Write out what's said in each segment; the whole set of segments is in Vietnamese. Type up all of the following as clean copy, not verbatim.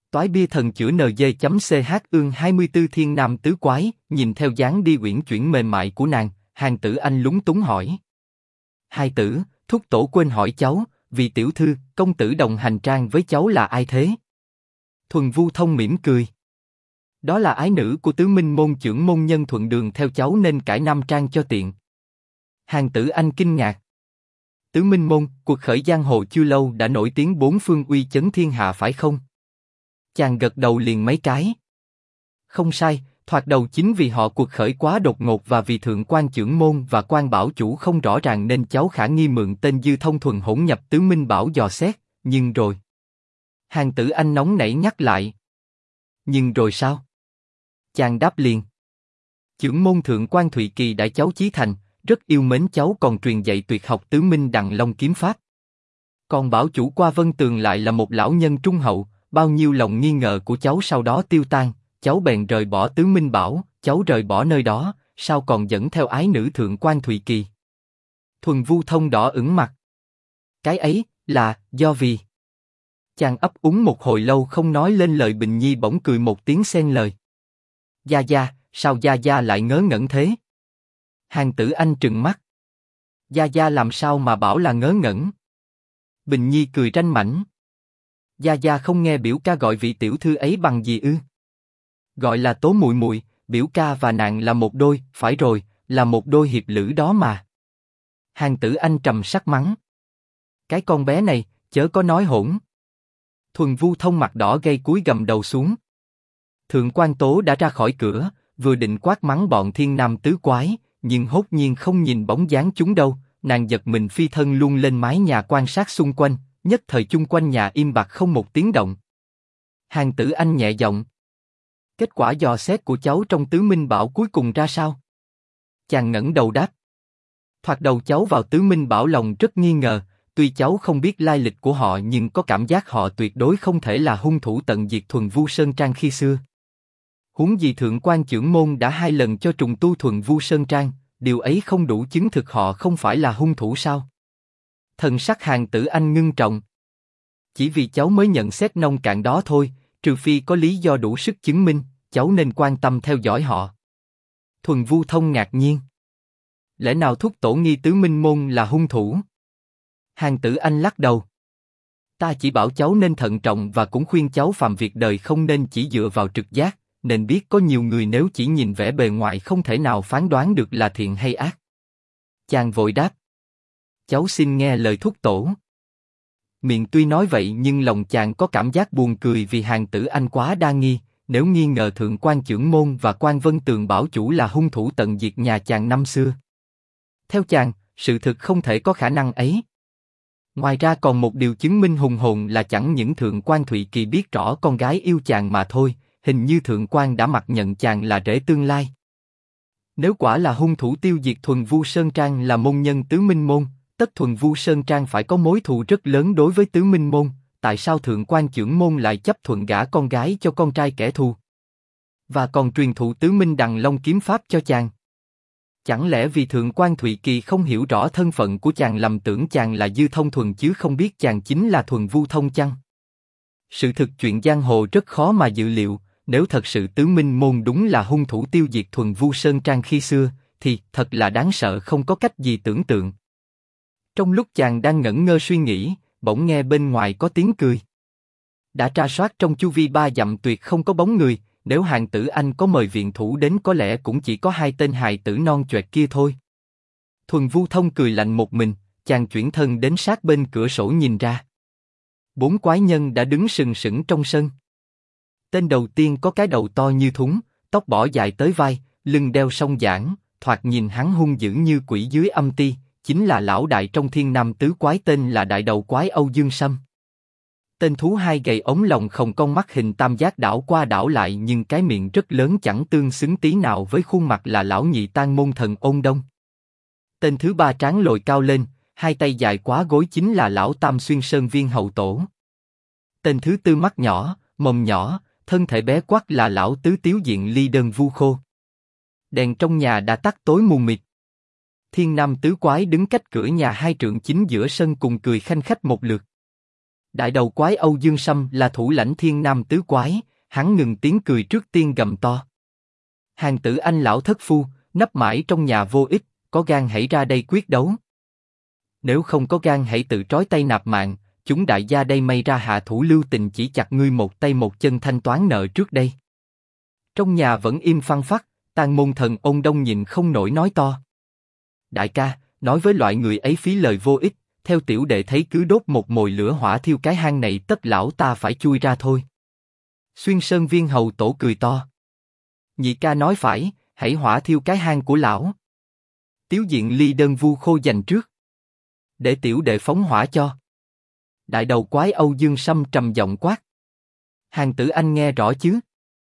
Toái bia thần chữa NG.ch ương 24 thiên nam tứ quái, nhìn theo dáng đi uyển chuyển mềm mại của nàng, Hàn Tử Anh lúng túng hỏi. Hai tử, thúc tổ quên hỏi cháu, vị tiểu thư, công tử đồng hành trang với cháu là ai thế? Thuần Vu Thông mỉm cười. Đó là ái nữ của tứ minh môn trưởng môn nhân thuận đường theo cháu nên cải nam trang cho tiện. Hàn Tử Anh kinh ngạc. Tứ minh môn, cuộc khởi giang hồ chưa lâu đã nổi tiếng bốn phương uy chấn thiên hạ phải không? Chàng gật đầu liền mấy cái. Không sai, thoạt đầu chính vì họ cuộc khởi quá đột ngột và vì thượng quan trưởng môn và quan bảo chủ không rõ ràng nên cháu khả nghi mượn tên Dư Thông thuần hỗn nhập tứ minh bảo dò xét, nhưng rồi. Hàn Tử Anh nóng nảy nhắc lại. Nhưng rồi sao? Chàng đáp liền. Trưởng môn thượng quan Thụy Kỳ đã cháu chí thành, rất yêu mến cháu còn truyền dạy tuyệt học tứ minh đằng long kiếm pháp. Còn bảo chủ qua Vân Tường lại là một lão nhân trung hậu, bao nhiêu lòng nghi ngờ của cháu sau đó tiêu tan, cháu bèn rời bỏ tứ minh bảo, cháu rời bỏ nơi đó, sao còn dẫn theo ái nữ thượng quan Thụy Kỳ? Thuần Vu Thông đỏ ửng mặt. Cái ấy là do vì. Chàng ấp úng một hồi lâu không nói lên lời. Bình Nhi bỗng cười một tiếng xen lời. Gia Gia, sao Gia Gia lại ngớ ngẩn thế? Hàn Tử Anh trừng mắt. Gia Gia làm sao mà bảo là ngớ ngẩn? Bình Nhi cười ranh mãnh. Gia Gia không nghe biểu ca gọi vị tiểu thư ấy bằng gì ư? Gọi là Tố muội muội, biểu ca và nàng là một đôi, phải rồi, là một đôi hiệp lữ đó mà. Hàn Tử Anh trầm sắc mắng. Cái con bé này, chớ có nói hỗn. Thuần Vu Thông mặt đỏ gay cúi gầm đầu xuống. Thượng quan Tố đã ra khỏi cửa, vừa định quát mắng bọn thiên nam tứ quái, nhưng hốt nhiên không nhìn bóng dáng chúng đâu, nàng giật mình phi thân luôn lên mái nhà quan sát xung quanh, nhất thời chung quanh nhà im bặt không một tiếng động. Hàn Tử Anh nhẹ giọng. Kết quả dò xét của cháu trong tứ minh bảo cuối cùng ra sao? Chàng ngẩng đầu đáp. Thoạt đầu cháu vào tứ minh bảo lòng rất nghi ngờ, tuy cháu không biết lai lịch của họ nhưng có cảm giác họ tuyệt đối không thể là hung thủ tận diệt Thuần Vu Sơn Trang khi xưa. Huống gì thượng quan trưởng môn đã 2 lần cho trùng tu Thuần Vu Sơn Trang, điều ấy không đủ chứng thực họ không phải là hung thủ sao? Thần sắc Hàn Tử Anh ngưng trọng. Chỉ vì cháu mới nhận xét nông cạn đó thôi, trừ phi có lý do đủ sức chứng minh, cháu nên quan tâm theo dõi họ. Thuần Vu Thông ngạc nhiên. Lẽ nào thúc tổ nghi tứ minh môn là hung thủ? Hàn Tử Anh lắc đầu. Ta chỉ bảo cháu nên thận trọng và cũng khuyên cháu phàm việc đời không nên chỉ dựa vào trực giác, nên biết có nhiều người nếu chỉ nhìn vẻ bề ngoài không thể nào phán đoán được là thiện hay ác. Chàng vội đáp. Cháu xin nghe lời thúc tổ. Miệng tuy nói vậy nhưng lòng chàng có cảm giác buồn cười vì Hàn Tử Anh quá đa nghi, nếu nghi ngờ thượng quan trưởng môn và quan Vân Tường bảo chủ là hung thủ tận diệt nhà chàng năm xưa. Theo chàng, sự thực không thể có khả năng ấy. Ngoài ra còn một điều chứng minh hùng hồn là chẳng những thượng quan Thụy Kỳ biết rõ con gái yêu chàng mà thôi, hình như thượng quan đã mặc nhận chàng là rể tương lai. Nếu quả là hung thủ tiêu diệt Thuần Vu Sơn Trang là môn nhân tứ minh môn, tất Thuần Vu Sơn Trang phải có mối thù rất lớn đối với tứ minh môn, tại sao thượng quan trưởng môn lại chấp thuận gả con gái cho con trai kẻ thù? Và còn truyền thụ tứ minh đằng long kiếm pháp cho chàng? Chẳng lẽ vì thượng quan Thụy Kỳ không hiểu rõ thân phận của chàng lầm tưởng chàng là Dư Thông thuần chứ không biết chàng chính là Thuần Vu Thông chăng? Sự thực chuyện giang hồ rất khó mà dự liệu, nếu thật sự tứ minh môn đúng là hung thủ tiêu diệt Thuần Vu Sơn Trang khi xưa, thì thật là đáng sợ không có cách gì tưởng tượng. Trong lúc chàng đang ngẩn ngơ suy nghĩ, bỗng nghe bên ngoài có tiếng cười. Đã tra soát trong chu vi 3 dặm tuyệt không có bóng người, nếu Hàn Tử Anh có mời viện thủ đến có lẽ cũng chỉ có 2 tên hài tử non choẹt kia thôi. Thuần Vu Thông cười lạnh một mình, chàng chuyển thân đến sát bên cửa sổ nhìn ra. 4 quái nhân đã đứng sừng sững trong sân. Tên đầu tiên có cái đầu to như thúng, tóc bỏ dài tới vai, lưng đeo song giản, thoạt nhìn hắn hung dữ như quỷ dưới âm ti, chính là lão đại trong thiên nam tứ quái tên là đại đầu quái Âu Dương Sâm. Tên thú hai gầy ống lòng không con mắt hình tam giác đảo qua đảo lại nhưng cái miệng rất lớn chẳng tương xứng tí nào với khuôn mặt là lão nhị tang môn thần Ôn Đông. Tên thứ ba trán lồi cao lên, 2 tay dài quá gối chính là lão Tam Xuyên Sơn Viên hậu tổ. Tên thứ tư mắt nhỏ, mồm nhỏ, thân thể bé quắc là lão tứ Tiếu Diện Ly Đơn Vu Khô. Đèn trong nhà đã tắt tối mù mịt. Thiên nam tứ quái đứng cách cửa nhà 2 trượng chính giữa sân cùng cười khanh khách một lượt. Đại đầu quái Âu Dương Sâm là thủ lãnh Thiên Nam tứ quái, hắn ngừng tiếng cười trước tiên gầm to. Hàng Tử Anh lão thất phu, nấp mãi trong nhà vô ích, có gan hãy ra đây quyết đấu. Nếu không có gan hãy tự trói tay nạp mạng, chúng đại gia đây may ra hạ thủ lưu tình chỉ chặt ngươi một tay một chân thanh toán nợ trước đây. Trong nhà vẫn im phăng phắc, Tang Môn Thần Ôn Đông nhìn không nổi nói to. Đại ca, nói với loại người ấy phí lời vô ích, theo tiểu đệ thấy cứ đốt một mồi lửa hỏa thiêu cái hang này tất lão ta phải chui ra thôi. Xuyên Sơn Viên Hầu Tổ cười to. Nhị ca nói phải, hãy hỏa thiêu cái hang của lão. Tiếu Diện Ly Đơn Vu Khô giành trước. Để tiểu đệ phóng hỏa cho. Đại đầu quái Âu Dương Sâm trầm giọng quát. Hàng Tử Anh nghe rõ chứ?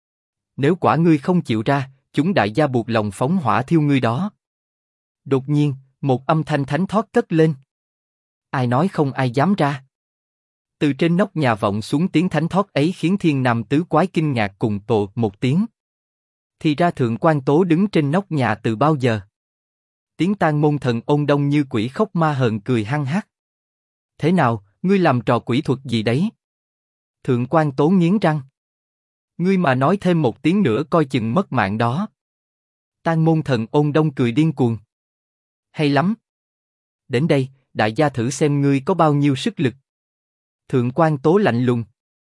Nếu quả ngươi không chịu ra, chúng đại gia buộc lòng phóng hỏa thiêu ngươi đó. Đột nhiên, một âm thanh thánh thót cất lên. Ai nói không ai dám ra. Từ trên nóc nhà vọng xuống tiếng thánh thót ấy khiến Thiên Nam tứ quái kinh ngạc cùng tộ một tiếng. Thì ra Thượng Quan Tố đứng trên nóc nhà từ bao giờ. Tiếng Tang Môn Thần Ôn Đông như quỷ khóc ma hờn cười hăng hắc. Thế nào, ngươi làm trò quỷ thuật gì đấy? Thượng Quan Tố nghiến răng. Ngươi mà nói thêm một tiếng nữa coi chừng mất mạng đó. Tang Môn Thần Ôn Đông cười điên cuồng. Hay lắm. Đến đây, đại gia thử xem ngươi có bao nhiêu sức lực. Thượng Quan Tố lạnh lùng.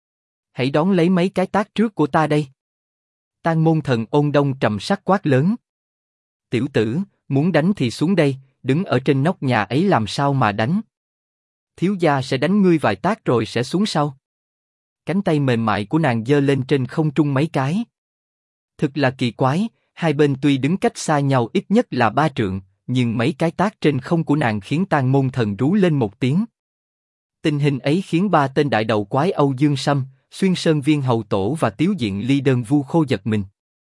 Hãy đón lấy mấy cái tát trước của ta đây. Tang Môn Thần Ôn Đông trầm sắc quát lớn. Tiểu tử, muốn đánh thì xuống đây, đứng ở trên nóc nhà ấy làm sao mà đánh? Thiếu gia sẽ đánh ngươi vài tát rồi sẽ xuống sau. Cánh tay mềm mại của nàng giơ lên trên không trung mấy cái. Thực là kỳ quái, hai bên tuy đứng cách xa nhau ít nhất là 3 trượng, nhưng mấy cái tát trên không của nàng khiến Tang Môn Thần rú lên một tiếng. Tình hình ấy khiến 3 tên đại đầu quái Âu Dương Sâm, Xuyên Sơn Viên Hầu Tổ và Tiếu Diện Ly Đơn Vu Khô giật mình.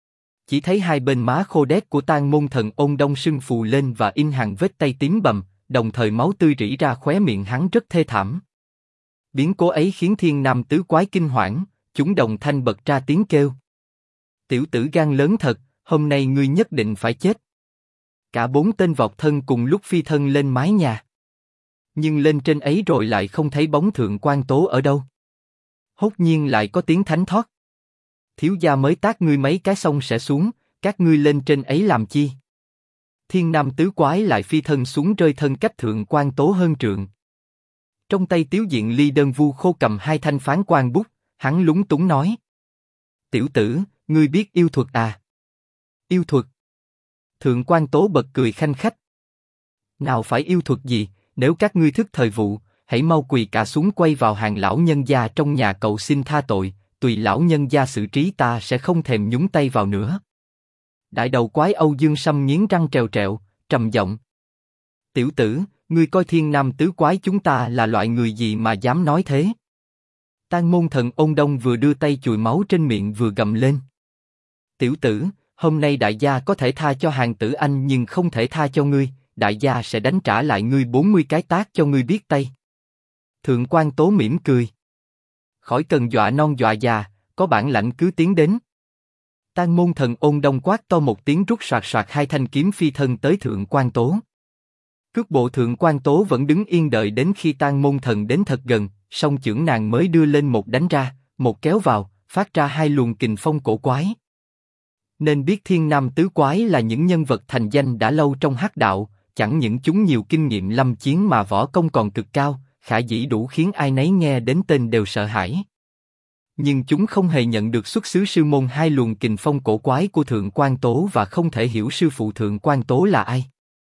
Chỉ thấy hai bên má khô đét của Tang Môn Thần Ôn Đông sưng phù lên và in hàng vết tay tím bầm, đồng thời máu tươi rỉ ra khóe miệng hắn rất thê thảm. Biến cố ấy khiến Thiên Nam tứ quái kinh hoảng, chúng đồng thanh bật ra tiếng kêu. Tiểu tử gan lớn thật, hôm nay ngươi nhất định phải chết. Cả 4 tên vọt thân cùng lúc phi thân lên mái nhà. Nhưng lên trên ấy rồi lại không thấy bóng Thượng Quan Tố ở đâu. Hốt nhiên lại có tiếng thánh thót. Thiếu gia mới tát ngươi mấy cái xong sẽ xuống, các ngươi lên trên ấy làm chi? Thiên Nam tứ quái lại phi thân xuống rơi thân cách Thượng Quan Tố hơn trượng. Trong tay Tiếu Diện Ly Đơn Vu Khô cầm 2 thanh phán quan bút, hắn lúng túng nói. Tiểu tử, ngươi biết yêu thuật à? Yêu thuật? Thượng Quan Tố bật cười khanh khách. Nào phải yêu thuật gì, nếu các ngươi thức thời vụ, hãy mau quỳ cả xuống quay vào hàng lão nhân gia trong nhà cầu xin tha tội, tùy lão nhân gia xử trí ta sẽ không thèm nhúng tay vào nữa. Đại đầu quái Âu Dương Sâm nghiến răng trèo trẹo, trầm giọng. Tiểu tử, ngươi coi Thiên Nam tứ quái chúng ta là loại người gì mà dám nói thế? Tang Môn Thần Ôn Đông vừa đưa tay chùi máu trên miệng vừa gầm lên. Tiểu tử, hôm nay đại gia có thể tha cho Hàng Tử Anh nhưng không thể tha cho ngươi, đại gia sẽ đánh trả lại ngươi 40 cái tát cho ngươi biết tay. Thượng Quan Tố mỉm cười. Khỏi cần dọa non dọa già, có bản lãnh cứ tiến đến. Tang Môn Thần Ôn Đông quát to một tiếng rút soạt soạt 2 thanh kiếm phi thân tới Thượng Quan Tố. Cước bộ Thượng Quan Tố vẫn đứng yên đợi đến khi Tang Môn Thần đến thật gần, song chưởng nàng mới đưa lên một đánh ra, một kéo vào, phát ra 2 luồng kình phong cổ quái. Nên biết Thiên Nam tứ quái là những nhân vật thành danh đã lâu trong hắc đạo, chẳng những chúng nhiều kinh nghiệm lâm chiến mà võ công còn cực cao, khả dĩ đủ khiến ai nấy nghe đến tên đều sợ hãi. Nhưng chúng không hề nhận được xuất xứ sư môn 2 luồng kình phong cổ quái của Thượng Quan Tố và không thể hiểu sư phụ Thượng Quan Tố là ai.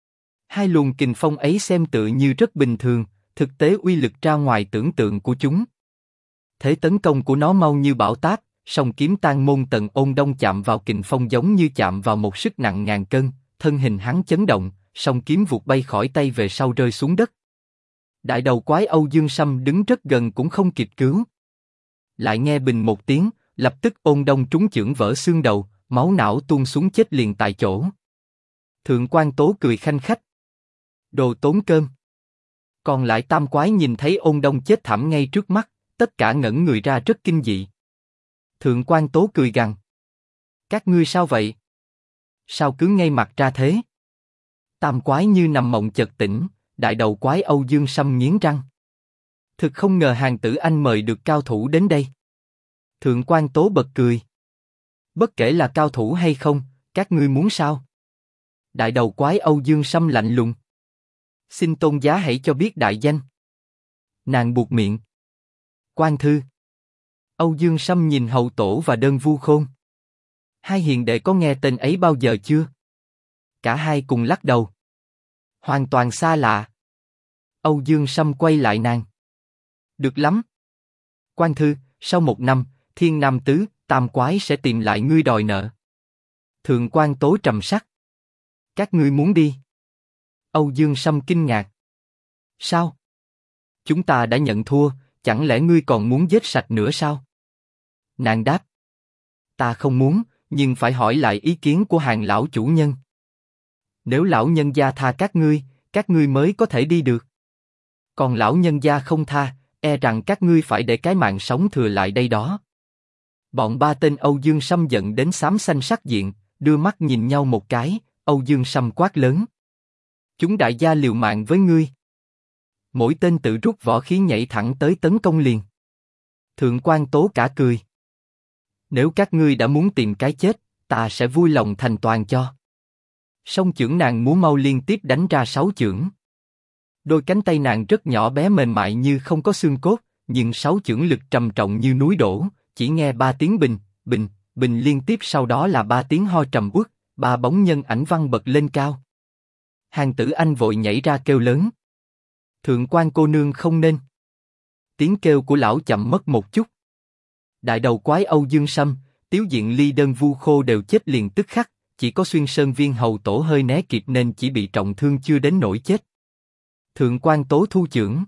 2 luồng kình phong ấy xem tự như rất bình thường, thực tế uy lực ra ngoài tưởng tượng của chúng. Thế tấn công của nó mau như bão táp, song kiếm Tang Môn Thần Ôn Đông chạm vào kình phong giống như chạm vào một sức nặng ngàn cân, thân hình hắn chấn động, song kiếm vụt bay khỏi tay về sau rơi xuống đất. Đại đầu quái Âu Dương Sâm đứng rất gần cũng không kịp cứu. Lại nghe bình một tiếng, lập tức Ôn Đông trúng chưởng vỡ xương đầu, máu não tuôn xuống chết liền tại chỗ. Thượng Quan Tố cười khanh khách. Đồ tốn cơm. Còn lại tam quái nhìn thấy Ôn Đông chết thảm ngay trước mắt, tất cả ngẩn người ra rất kinh dị. Thượng Quan Tố cười gằn. Các ngươi sao vậy? Sao cứ ngay mặt ra thế? Tam quái như nằm mộng chợt tỉnh, đại đầu quái Âu Dương Sâm nghiến răng. Thực không ngờ Hàn Tử Anh mời được cao thủ đến đây. Thượng quan Tố bật cười. Bất kể là cao thủ hay không, các ngươi muốn sao? Đại đầu quái Âu Dương Sâm lạnh lùng. Xin tôn giá hãy cho biết đại danh. Nàng buột miệng. Quan thư. Âu Dương Sâm nhìn Hầu Tổ và Đơn Vu Khôn. Hai hiền đệ có nghe tên ấy bao giờ chưa? Cả hai cùng lắc đầu. Hoàn toàn xa lạ. Âu Dương Sâm quay lại nàng. Được lắm. Quan thư, sau 1 năm, Thiên Nam Tứ, Tam Quái sẽ tìm lại ngươi đòi nợ. Thượng quan Tố trầm sắc. Các ngươi muốn đi? Âu Dương Sâm kinh ngạc. Sao? Chúng ta đã nhận thua, chẳng lẽ ngươi còn muốn giết sạch nữa sao? Nàng đáp. Ta không muốn, nhưng phải hỏi lại ý kiến của Hàn lão chủ nhân. Nếu lão nhân gia tha các ngươi mới có thể đi được. Còn lão nhân gia không tha, e rằng các ngươi phải để cái mạng sống thừa lại đây đó. Bọn ba tên Âu Dương Sâm giận đến xám xanh sắc diện, đưa mắt nhìn nhau một cái, Âu Dương Sâm quát lớn. Chúng đại gia liều mạng với ngươi. Mỗi tên tự rút võ khí nhảy thẳng tới tấn công liền. Thượng quan Tố cả cười. Nếu các ngươi đã muốn tìm cái chết, ta sẽ vui lòng thành toàn cho. Song chưởng nàng múa mau liên tiếp đánh ra 6 chưởng. Đôi cánh tay nàng rất nhỏ bé mềm mại như không có xương cốt, nhưng 6 chưởng lực trầm trọng như núi đổ, chỉ nghe 3 tiếng bình, bình, bình liên tiếp, sau đó là 3 tiếng ho trầm uất, 3 bóng nhân ảnh văng bật lên cao. Hàn Tử Anh vội nhảy ra kêu lớn. Thượng quan cô nương không nên. Tiếng kêu của lão chậm mất một chút. Đại đầu quái Âu Dương Sâm, Tiếu Diện Ly, Đơn Vu Khô đều chết liền tức khắc, chỉ có Xuyên Sơn Viên Hầu Tổ hơi né kịp nên chỉ bị trọng thương chưa đến nỗi chết. Thượng quan Tố thu chưởng.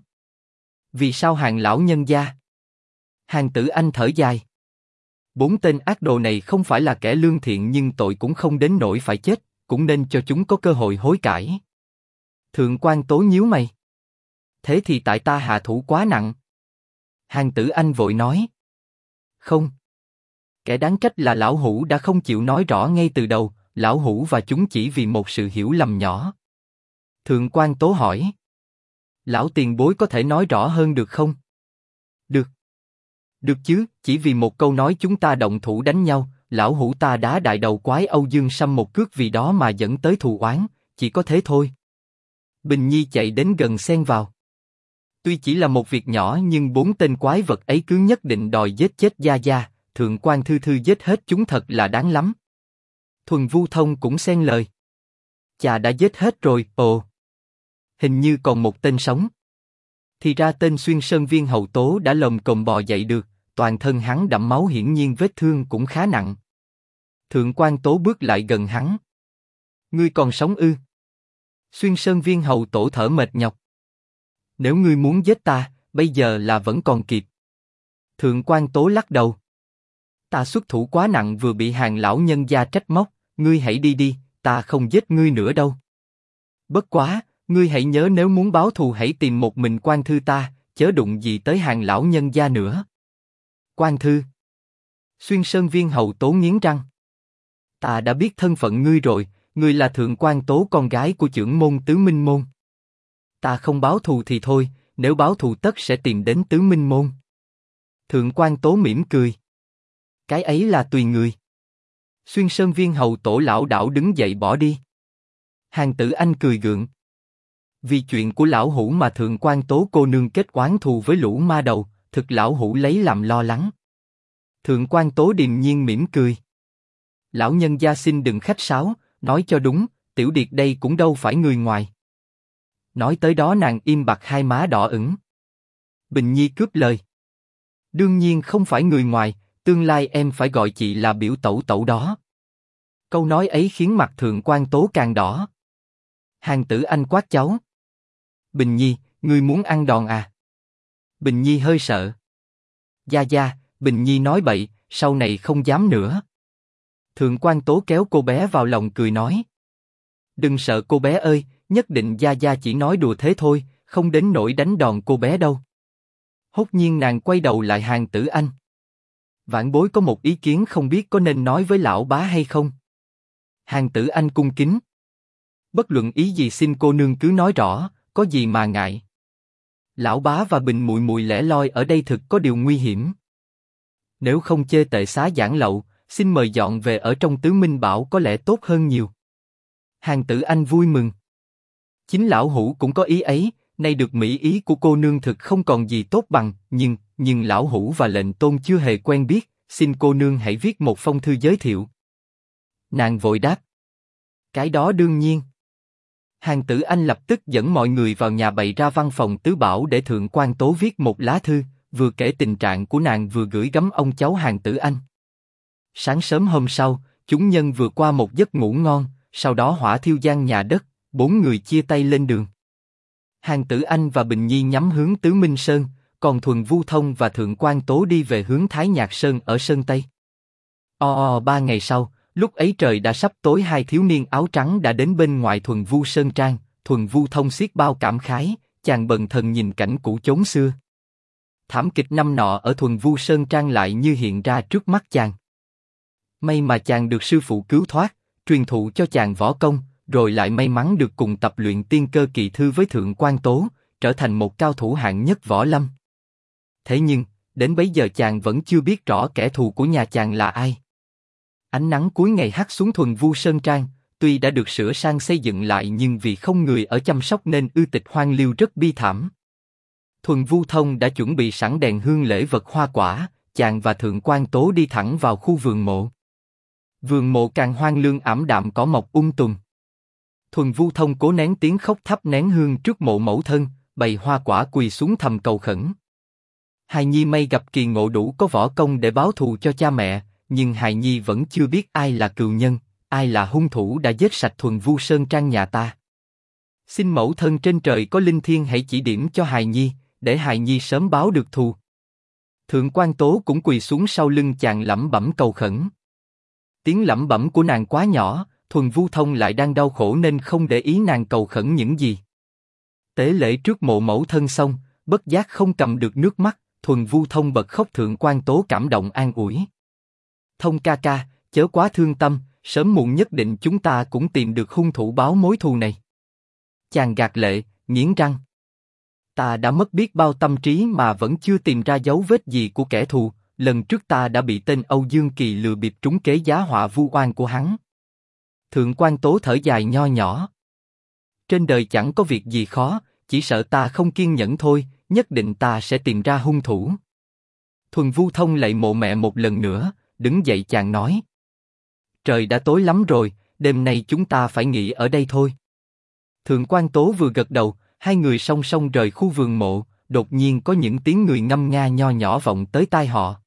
Vì sao Hàn lão nhân gia? Hàn Tử Anh thở dài. 4 tên ác đồ này không phải là kẻ lương thiện nhưng tội cũng không đến nỗi phải chết, cũng nên cho chúng có cơ hội hối cải. Thượng quan Tố nhíu mày. Thế thì tại ta hạ thủ quá nặng. Hàn Tử Anh vội nói. Không. Kẻ đáng trách là lão hủ đã không chịu nói rõ ngay từ đầu, lão hủ và chúng chỉ vì một sự hiểu lầm nhỏ. Thượng quan Tố hỏi. Lão tiền bối có thể nói rõ hơn được không? Được. Được chứ, chỉ vì một câu nói chúng ta động thủ đánh nhau, lão hủ ta đá đại đầu quái Âu Dương Sâm một cước, vì đó mà dẫn tới thù oán, chỉ có thế thôi. Bình Nhi chạy đến gần xen vào. Tuy chỉ là một việc nhỏ nhưng 4 tên quái vật ấy cứ nhất định đòi giết chết Gia Gia, Thượng quan Thư Thư giết hết chúng thật là đáng lắm. Thuần Vu Thông cũng xen lời. Chà, đã giết hết rồi, ồ. Hình như còn một tên sống. Thì ra tên Xuyên Sơn Viên Hầu Tố đã lồm cồm bò dậy được, toàn thân hắn đẫm máu, hiển nhiên vết thương cũng khá nặng. Thượng quan Tố bước lại gần hắn. Ngươi còn sống ư? Xuyên Sơn Viên Hầu Tổ thở mệt nhọc. Nếu ngươi muốn giết ta, bây giờ là vẫn còn kịp. Thượng quan Tố lắc đầu. Ta xuất thủ quá nặng, vừa bị Hàn lão nhân gia trách móc, ngươi hãy đi đi, ta không giết ngươi nữa đâu. Bất quá, ngươi hãy nhớ nếu muốn báo thù hãy tìm một mình quan thư ta, chớ đụng gì tới Hàn lão nhân gia nữa. Quan thư. Xuyên Sơn Viên Hầu Tố nghiến răng. Ta đã biết thân phận ngươi rồi, ngươi là Thượng quan Tố, con gái của trưởng môn Tứ Minh Môn. Ta không báo thù thì thôi, nếu báo thù tất sẽ tìm đến Tứ Minh Môn. Thượng quan Tố mỉm cười. Cái ấy là tùy người. Xuyên Sơn Viên Hầu Tổ lão đảo đứng dậy bỏ đi. Hàn Tử Anh cười gượng. Vì chuyện của lão hủ mà Thượng quan Tố cô nương kết oán thù với lũ ma đầu, thực lão hủ lấy làm lo lắng. Thượng quan Tố điềm nhiên mỉm cười. Lão nhân gia xin đừng khách sáo, nói cho đúng, tiểu điệt đây cũng đâu phải người ngoài. Nói tới đó nàng im bặt, hai má đỏ ửng. Bình Nhi cướp lời. Đương nhiên không phải người ngoài, tương lai em phải gọi chị là biểu tẩu tẩu đó. Câu nói ấy khiến mặt Thượng quan Tố càng đỏ. Hàn Tử Anh quát cháu. Bình Nhi, ngươi muốn ăn đòn à? Bình Nhi hơi sợ. Gia Gia, Bình Nhi nói bậy, sau này không dám nữa. Thượng quan Tố kéo cô bé vào lòng cười nói. Đừng sợ cô bé ơi, nhất định Gia Gia chỉ nói đùa thế thôi, không đến nỗi đánh đòn cô bé đâu. Hốt nhiên nàng quay đầu lại Hàn Tử Anh. Vãn bối có một ý kiến không biết có nên nói với lão bá hay không? Hàn Tử Anh cung kính. Bất luận ý gì xin cô nương cứ nói rõ, có gì mà ngại. Lão bá và Bình muội muội lẻ loi ở đây thực có điều nguy hiểm. Nếu không chê tệ xá giảng lậu, xin mời dọn về ở trong Tứ Minh Bảo có lẽ tốt hơn nhiều. Hàng Tử Anh vui mừng. Chính lão hủ cũng có ý ấy, nay được mỹ ý của cô nương thực không còn gì tốt bằng, nhưng lão hủ và lệnh tôn chưa hề quen biết, xin cô nương hãy viết một phong thư giới thiệu. Nàng vội đáp. Cái đó đương nhiên. Hàng Tử Anh lập tức dẫn mọi người vào nhà bày ra văn phòng tứ bảo để Thượng quan Tố viết một lá thư, vừa kể tình trạng của nàng vừa gửi gắm ông cháu Hàng Tử Anh. Sáng sớm hôm sau, chúng nhân vừa qua một giấc ngủ ngon, sau đó hỏa thiêu gian nhà đất, 4 người chia tay lên đường. Hàng Tử Anh và Bình Nhi nhắm hướng Tứ Minh Sơn, còn Thuần Vu Thông và Thượng quan Tố đi về hướng Thái Nhạc Sơn ở Sơn Tây. 3 ngày sau, lúc ấy trời đã sắp tối, hai thiếu niên áo trắng đã đến bên ngoài Thuần Vu Sơn Trang. Thuần Vu Thông xiết bao cảm khái, chàng bần thần nhìn cảnh cũ chốn xưa. Thảm kịch năm nọ ở Thuần Vu Sơn Trang lại như hiện ra trước mắt chàng. May mà chàng được sư phụ cứu thoát, truyền thụ cho chàng võ công, rồi lại may mắn được cùng tập luyện tiên cơ kỳ thư với Thượng quan Tố, trở thành một cao thủ hạng nhất võ lâm. Thế nhưng, đến bấy giờ chàng vẫn chưa biết rõ kẻ thù của nhà chàng là ai. Ánh nắng cuối ngày hắt xuống Thuần Vu Sơn Trang, tuy đã được sửa sang xây dựng lại nhưng vì không người ở chăm sóc nên ư tịch hoang liêu rất bi thảm. Thuần Vu Thông đã chuẩn bị sẵn đèn hương lễ vật hoa quả, chàng và Thượng quan Tố đi thẳng vào khu vườn mộ. Vườn mộ càng hoang lương ảm đạm cỏ mọc tùng. Thuần Vu Thông cố nén tiếng khóc thắp nén hương trước mộ mẫu thân, bày hoa quả quỳ xuống thầm cầu khẩn. Hài Nhi may gặp kỳ ngộ đủ có võ công để báo thù cho cha mẹ, nhưng Hài Nhi vẫn chưa biết ai là cừu nhân, ai là hung thủ đã giết sạch Thuần Vu Sơn Trang nhà ta. Xin mẫu thân trên trời có linh thiêng hãy chỉ điểm cho Hài Nhi, để Hài Nhi sớm báo được thù. Thượng quan Tố cũng quỳ xuống sau lưng chàng lẩm bẩm cầu khẩn. Tiếng lẩm bẩm của nàng quá nhỏ, Thuần Vu Thông lại đang đau khổ nên không để ý nàng cầu khẩn những gì. Tế lễ trước mộ mẫu thân xong, bất giác không cầm được nước mắt, Thuần Vu Thông bật khóc. Thượng quan Tố cảm động an ủi. Thông ca ca, chớ quá thương tâm, sớm muộn nhất định chúng ta cũng tìm được hung thủ báo mối thù này. Chàng gạt lệ, nghiến răng. Ta đã mất biết bao tâm trí mà vẫn chưa tìm ra dấu vết gì của kẻ thù. Lần trước ta đã bị tên Âu Dương Kỳ lừa bịp trúng kế giá họa vu oan của hắn. Thượng quan Tố thở dài nho nhỏ. Trên đời chẳng có việc gì khó, chỉ sợ ta không kiên nhẫn thôi, nhất định ta sẽ tìm ra hung thủ. Thuần Vu Thông lạy mộ mẹ một lần nữa, đứng dậy chàng nói. Trời đã tối lắm rồi, đêm nay chúng ta phải nghỉ ở đây thôi. Thượng quan Tố vừa gật đầu, hai người song song rời khu vườn mộ, đột nhiên có những tiếng người ngâm nga nho nhỏ vọng tới tai họ.